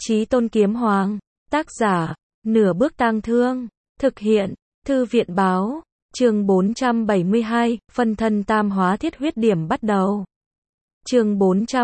Chí Tôn Kiếm Hoàng. Tác giả, Nửa Bước Tang Thương. Thực hiện, Thư viện báo. Chương 472, phân thân tam hóa thiết huyết điểm bắt đầu. Chương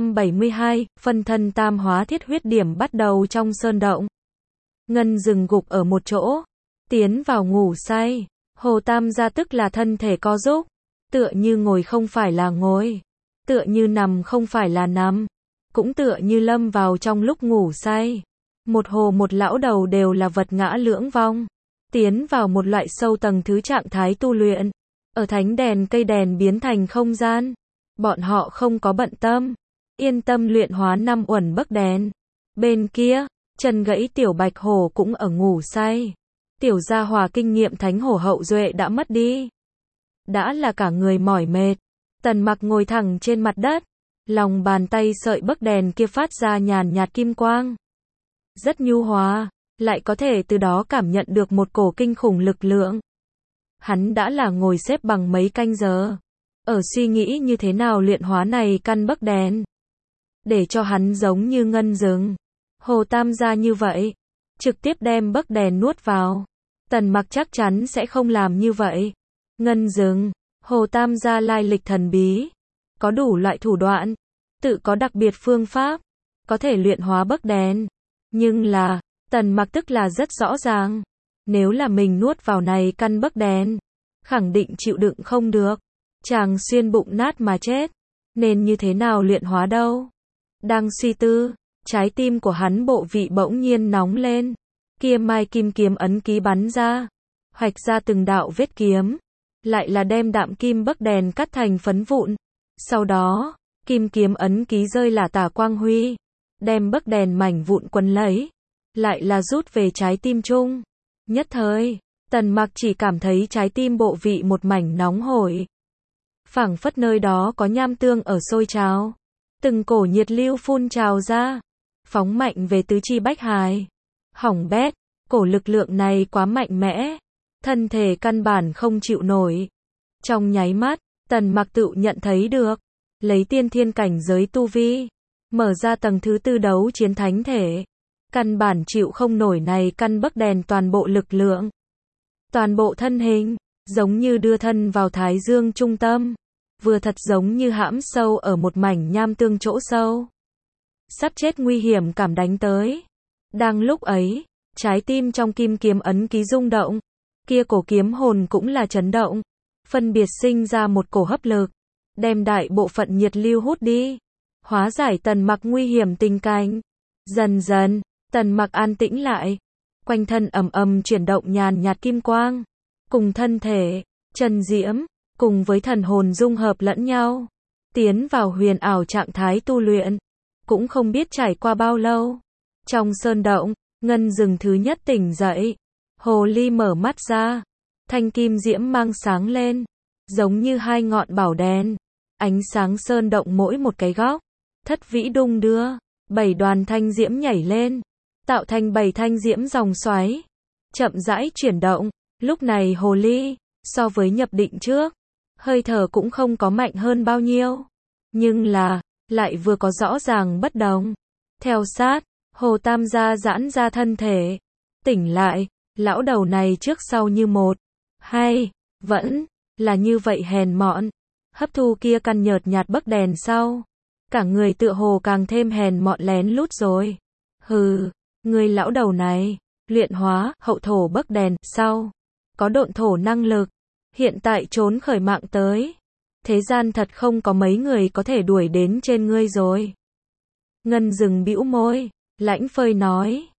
472, phân thân tam hóa thiết huyết điểm bắt đầu trong sơn động. Ngân dừng gục ở một chỗ, tiến vào ngủ say. Hồ Tam gia tức là thân thể co rúc, tựa như ngồi không phải là ngồi, tựa như nằm không phải là nằm, cũng tựa như lâm vào trong lúc ngủ say. Một hồ một lão đầu đều là vật ngã lưỡng vong, tiến vào một loại sâu tầng thứ trạng thái tu luyện. Ở thánh đèn cây đèn biến thành không gian, bọn họ không có bận tâm, yên tâm luyện hóa 5 uẩn bấc đèn. Bên kia, chân gãy tiểu bạch hổ cũng ở ngủ say. Tiểu gia hòa kinh nghiệm thánh hổ hậu duệ đã mất đi, đã là cả người mỏi mệt. Tần Mặc ngồi thẳng trên mặt đất, lòng bàn tay sợi bấc đèn kia phát ra nhàn nhạt kim quang, rất nhu hòa, lại có thể từ đó cảm nhận được một cổ kinh khủng lực lượng. Hắn đã là ngồi xếp bằng mấy canh giờ, ở suy nghĩ như thế nào luyện hóa này căn bấc đèn, để cho hắn giống như ngân rừng, Hồ Tam gia như vậy, trực tiếp đem bấc đèn nuốt vào. Tần Mặc chắc chắn sẽ không làm như vậy. Ngân rừng, Hồ Tam gia lai lịch thần bí, có đủ loại thủ đoạn, tự có đặc biệt phương pháp, có thể luyện hóa bấc đèn. Nhưng là, Tần Mặc tức là rất rõ ràng, nếu là mình nuốt vào này căn bấc đèn, khẳng định chịu đựng không được, chàng xuyên bụng nát mà chết. Nên như thế nào luyện hóa đâu? Đang suy tư, trái tim của hắn bộ vị bỗng nhiên nóng lên. Kia mai kim kiếm ấn ký bắn ra, hoạch ra từng đạo vết kiếm, lại là đem đạm kim bấc đèn cắt thành phấn vụn. Sau đó, kim kiếm ấn ký rơi là tả quang huy, đem bấc đèn mảnh vụn quấn lấy, lại là rút về trái tim chung. Nhất thời, Tần Mặc chỉ cảm thấy trái tim bộ vị một mảnh nóng hổi, phảng phất nơi đó có nham tương ở sôi trào, từng cổ nhiệt lưu phun trào ra, phóng mạnh về tứ chi bách hài. Hỏng bét, cổ lực lượng này quá mạnh mẽ, thân thể căn bản không chịu nổi. Trong nháy mắt, Tần Mặc tự nhận thấy được, lấy tiên thiên cảnh giới tu vi, mở ra tầng thứ 4 đấu chiến thánh thể, căn bản chịu không nổi này căn bấc đèn toàn bộ lực lượng. Toàn bộ thân hình, giống như đưa thân vào thái dương trung tâm, vừa thật giống như hãm sâu ở một mảnh nham tương chỗ sâu. Sắp chết nguy hiểm cảm đánh tới. Đang lúc ấy, trái tim trong kim kiếm ấn ký rung động, kia cổ kiếm hồn cũng là chấn động, phân biệt sinh ra một cổ hấp lực, đem đại bộ phận nhiệt lưu hút đi, hóa giải Tần Mặc nguy hiểm tình cảnh. Dần dần, Tần Mặc an tĩnh lại, quanh thân ầm ầm chuyển động nhàn nhạt kim quang, cùng thân thể, chân diễm, cùng với thần hồn dung hợp lẫn nhau, tiến vào huyền ảo trạng thái tu luyện. Cũng không biết trải qua bao lâu. Trong sơn động, ngân rừng thứ nhất tỉnh dậy. Hồ ly mở mắt ra. Thanh kim diễm mang sáng lên, giống như 2 ngọn bảo đèn. Ánh sáng sơn động mỗi một cái góc. Thất vĩ đung đưa. 7 đoàn thanh diễm nhảy lên, tạo thành 7 thanh diễm dòng xoáy. Chậm rãi chuyển động. Lúc này hồ ly, so với nhập định trước, hơi thở cũng không có mạnh hơn bao nhiêu. Nhưng là, lại vừa có rõ ràng bất đồng. Theo sát, Hồ Tam gia giãn ra thân thể, tỉnh lại, lão đầu này trước sau như một, hay, vẫn, là như vậy hèn mọn, hấp thu kia căn nhợt nhạt bấc đèn sau. Cả người tựa hồ càng thêm hèn mọn lén lút rồi. Hừ, người lão đầu này, luyện hóa, hậu thổ bấc đèn, sau, có độn thổ năng lực, hiện tại trốn khởi mạng tới. Thế gian thật không có mấy người có thể đuổi đến trên ngươi rồi. Ngân rừng bĩu môi, lãnh phơi nói,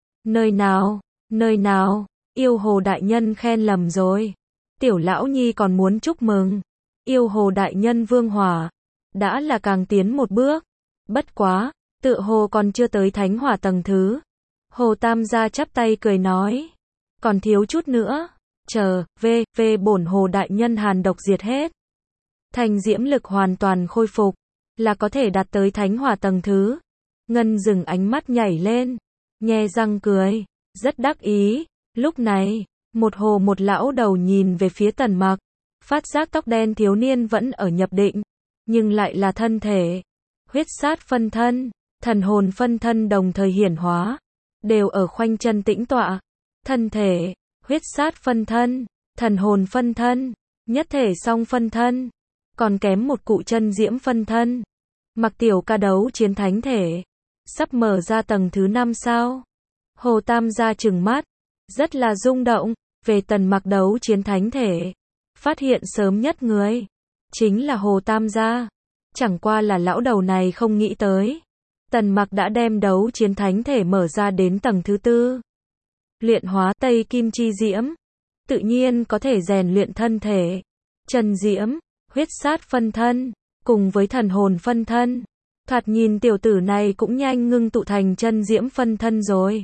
nơi nào, yêu hồ đại nhân khen lầm rồi. Tiểu lão nhi còn muốn chúc mừng, yêu hồ đại nhân vương hỏa, đã là càng tiến một bước. Bất quá, tựa hồ còn chưa tới thánh hỏa tầng thứ. Hồ Tam gia chắp tay cười nói, còn thiếu chút nữa, chờ, bổn hồ đại nhân hàn độc diệt hết, thành diễm lực hoàn toàn khôi phục, là có thể đạt tới thánh hỏa tầng thứ. Ngân dừng ánh mắt nhảy lên, nhe răng cười, rất đắc ý. Lúc này, một hồ một lão đầu nhìn về phía Tần Mặc, phát giác tóc đen thiếu niên vẫn ở nhập định, nhưng lại là thân thể, huyết sát phân thân, thần hồn phân thân đồng thời hiển hóa. đều ở khoanh chân tĩnh tọa. Thân thể, huyết sát phân thân, thần hồn phân thân, nhất thể song phân thân, còn kém một cụ chân diễm phân thân. Mặc Tiểu Ca đấu chiến thánh thể, sắp mở ra tầng thứ 5 sao? Hồ Tam gia trừng mắt, rất là rung động, về Tần Mặc đấu chiến thánh thể. Phát hiện sớm nhất người, chính là Hồ Tam gia. Chẳng qua là lão đầu này không nghĩ tới. Tần Mặc đã đem đấu chiến thánh thể mở ra đến tầng thứ 4. Luyện hóa Tây Kim Chi Diễm, tự nhiên có thể rèn luyện thân thể. Chân diễm, huyết sát phân thân, cùng với thần hồn phân thân. Thoạt nhìn tiểu tử này cũng nhanh ngưng tụ thành chân diễm phân thân rồi.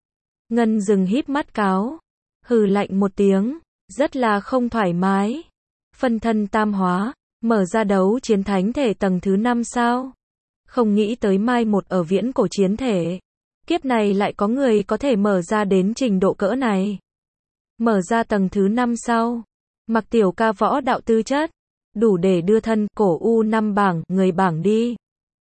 Ngân Dừng híp mắt cáo, hừ lạnh một tiếng, rất là không thoải mái. Phân thân tam hóa, mở ra đấu chiến thánh thể tầng thứ 5 sao? Không nghĩ tới mai một ở viễn cổ chiến thể. Kiếp này lại có người có thể mở ra đến trình độ cỡ này. Mở ra tầng thứ 5 sau. Mặc Tiểu Ca võ đạo tư chất, đủ để đưa thân cổ U5 bảng, người bảng đi.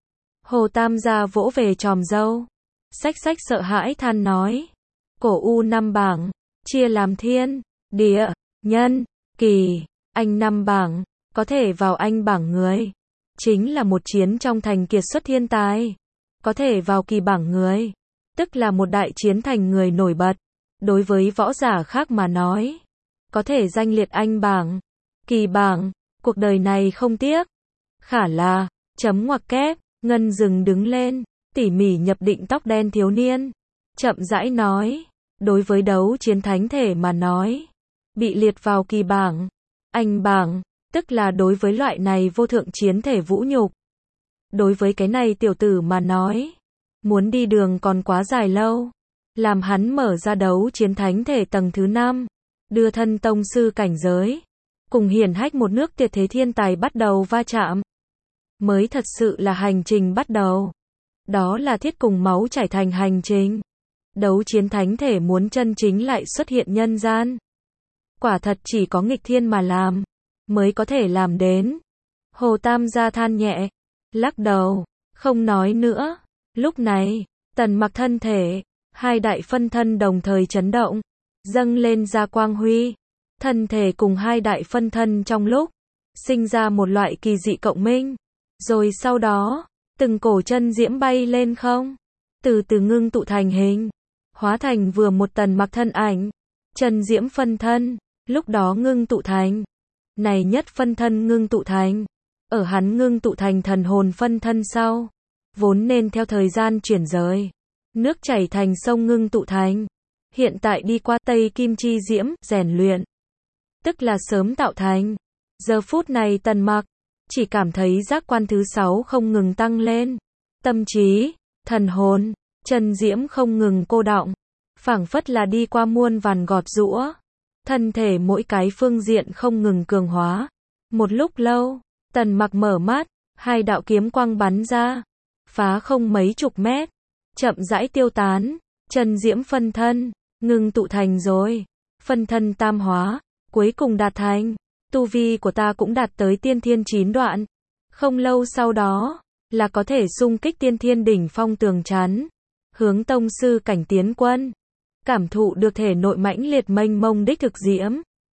Hồ Tam gia vỗ về tròm dâu. Xách xách sợ hãi than nói. Cổ U5 bảng, chia làm thiên, địa, nhân, kỳ, anh 5 bảng, có thể vào anh bảng người. Chính là một chiến trong thành kiệt xuất thiên tài. Có thể vào kỳ bảng người, tức là một đại chiến thành người nổi bật. Đối với võ giả khác mà nói, có thể danh liệt anh bảng, kỳ bảng, cuộc đời này không tiếc. Khả là, chấm ngoặc kép, Ngân Dừng đứng lên, tỉ mỉ nhập định tóc đen thiếu niên. Chậm rãi nói, đối với đấu chiến thánh thể mà nói, bị liệt vào kỳ bảng, anh bảng, tức là đối với loại này vô thượng chiến thể vũ nhục. Đối với cái này tiểu tử mà nói, muốn đi đường còn quá dài lâu. Làm hắn mở ra đấu chiến thánh thể tầng thứ 5, đưa thân tông sư cảnh giới, cùng hiển hách một nước tuyệt thế thiên tài bắt đầu va chạm. Mới thật sự là hành trình bắt đầu. Đó là thiết cùng máu chảy thành hành trình. Đấu chiến thánh thể muốn chân chính lại xuất hiện nhân gian. Quả thật chỉ có nghịch thiên mà làm, mới có thể làm đến. Hồ Tam gia than nhẹ, lắc đầu, không nói nữa. Lúc này, Tần Mặc thân thể, hai đại phân thân đồng thời chấn động, dâng lên ra quang huy. Thân thể cùng hai đại phân thân trong lúc, sinh ra một loại kỳ dị cộng minh. Rồi sau đó, từng cổ chân diễm bay lên không, từ từ ngưng tụ thành hình, hóa thành vừa một Tần Mặc thân ảnh. Chân diễm phân thân, lúc đó ngưng tụ thành. Này nhất phân thân ngưng tụ thành. Ở hắn ngưng tụ thành thần hồn phân thân sau, vốn nên theo thời gian chuyển rời. Nước chảy thành sông ngưng tụ thành. Hiện tại đi qua Tây Kim Chi Diễm, rèn luyện. Tức là sớm tạo thành. Giờ phút này Tần Mặc, chỉ cảm thấy giác quan thứ 6 không ngừng tăng lên. Tâm trí, thần hồn, chân diễm không ngừng cô đọng. Phảng phất là đi qua muôn vàn gọt giũa. Thân thể mỗi cái phương diện không ngừng cường hóa. Một lúc lâu, Tần Mặc mở mắt, hai đạo kiếm quang bắn ra. Phá không mấy chục mét. Chậm rãi tiêu tán. Chân diễm phân thân, ngưng tụ thành rồi. Phân thân tam hóa, cuối cùng đạt thành. Tu vi của ta cũng đạt tới tiên thiên 9 đoạn. Không lâu sau đó, là có thể xung kích tiên thiên đỉnh phong tường chắn. Hướng tông sư cảnh tiến quân. Cảm thụ được thể nội mãnh liệt mênh mông đích thực diễm.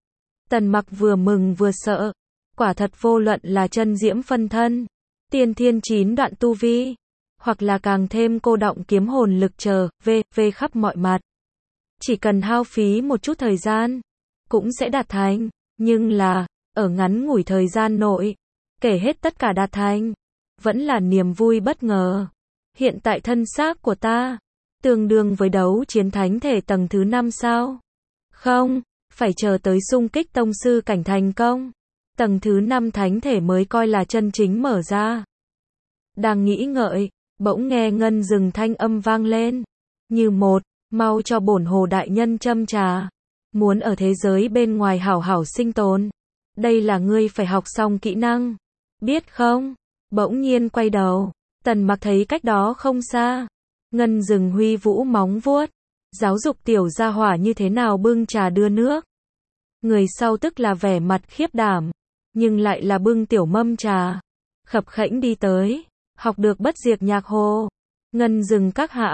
Tần Mặc vừa mừng vừa sợ. Quả thật vô luận là chân diễm phân thân, tiên thiên 9 đoạn tu vi, hoặc là càng thêm cô đọng kiếm hồn lực chờ, về khắp mọi mặt. Chỉ cần hao phí một chút thời gian, cũng sẽ đạt thành. Nhưng là, ở ngắn ngủi thời gian nội, kể hết tất cả đạt thành, vẫn là niềm vui bất ngờ. Hiện tại thân xác của ta, tương đương với đấu chiến thánh thể tầng thứ 5 sao? Không, phải chờ tới xung kích tông sư cảnh thành công. Tầng thứ 5 thánh thể mới coi là chân chính mở ra. Đang nghĩ ngợi, bỗng nghe Ngân Dừng thanh âm vang lên. Như một, mau cho bổn Hồ đại nhân châm trà. Muốn ở thế giới bên ngoài hảo hảo sinh tồn. Đây là ngươi phải học xong kỹ năng. Biết không? Bỗng nhiên quay đầu. Tần Mặc thấy cách đó không xa. Ngân Dừng huy vũ móng vuốt. Giáo dục tiểu gia hỏa như thế nào bưng trà đưa nước. Người sau tức là vẻ mặt khiếp đảm. Nhưng lại là bưng tiểu mâm trà. Khập khẽnh đi tới. Học được bất diệt nhạc hồ. Ngân Dừng các hạ.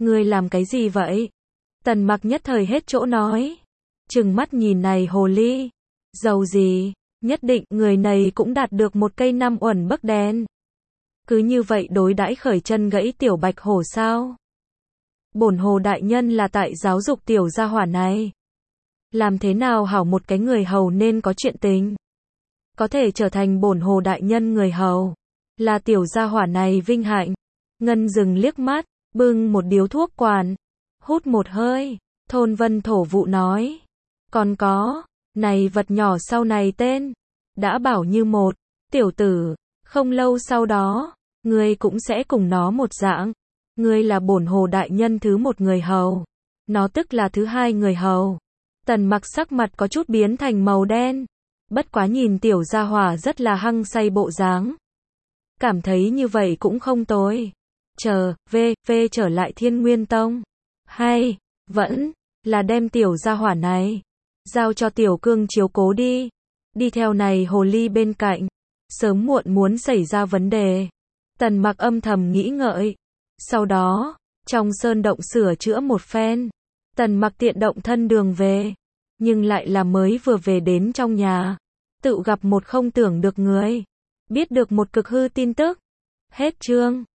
Ngươi làm cái gì vậy? Tần Mặc nhất thời hết chỗ nói. Trừng mắt nhìn này hồ ly. Giàu gì? Nhất định người này cũng đạt được một cây 5 uẩn bấc đen. Cứ như vậy đối đãi khởi chân gãy tiểu bạch hổ sao? Bổn hồ đại nhân là tại giáo dục tiểu gia hỏa này. Làm thế nào hảo một cái người hầu nên có chuyện tình. Có thể trở thành bổn hồ đại nhân người hầu. Là tiểu gia hỏa này vinh hạnh. Ngân dừng liếc mắt, bưng một điếu thuốc quản. Hút một hơi, thôn vân thổ vụ nói. Còn có, này vật nhỏ sau này tên. Đã bảo như một, tiểu tử, không lâu sau đó, ngươi cũng sẽ cùng nó một dạng. Ngươi là bổn hồ đại nhân thứ một người hầu. Nó tức là thứ hai người hầu. Tần Mặc sắc mặt có chút biến thành màu đen. Bất quá nhìn tiểu gia hỏa rất là hăng say bộ dáng. Cảm thấy như vậy cũng không tồi. Chờ, trở lại Thiên Nguyên Tông. Hay, vẫn, là đem tiểu gia hỏa này. Giao cho tiểu cương chiếu cố đi. Đi theo này hồ ly bên cạnh. Sớm muộn muốn xảy ra vấn đề. Tần Mặc âm thầm nghĩ ngợi. Sau đó, trong sơn động sửa chữa một phen. Tần Mặc tiện động thân đường về. Nhưng lại là mới vừa về đến trong nhà. Tự gặp một không tưởng được người. Biết được một cực hư tin tức. Hết chương.